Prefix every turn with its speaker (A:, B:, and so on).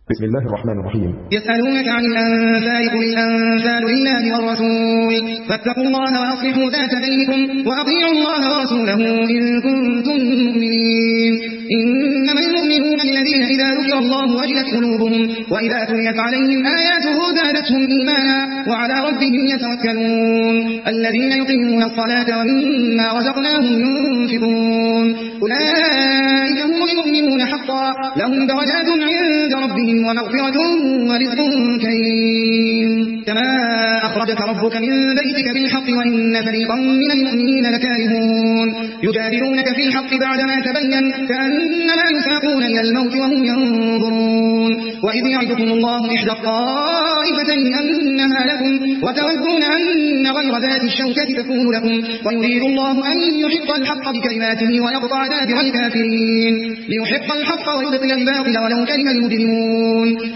A: بسم الله الرحمن الرحيم.
B: يسألونك عن الأنفال قل الأنفال لله والرسول فاتقوا الله وأصلحوا ذات بينكم وأطيعوا الله ورسوله إن كنتم مؤمنين. إنما المؤمنون الذين إذا ذكر الله وجلت قلوبهم وإذا تليت عليهم آياته زادتهم إيمانا وعلى ربهم يتوكلون. الذين يقيمون الصلاة ومما رزقناهم ينفقون أولئك هم المؤمنون حقا لهم درجات عند ربهم ومغفرة ورزق كريم. كما أخرجك ربك من بيتك بالحق وإن فريقا من المؤمنين لكارهون يجادلونك في الحق بعدما تبين كأنما يساقون إلى الموت وهم ينظرون. وإذ يعدكم الله إحدى الطائفتين أنها لكم وتودون أن غير ذات الشوكة تكون لكم ويريد الله أن يحق الحق بكلماته ويقطع دابر الكافرين ليحق الحق ويبطل الباطل ولو كره المجرمون.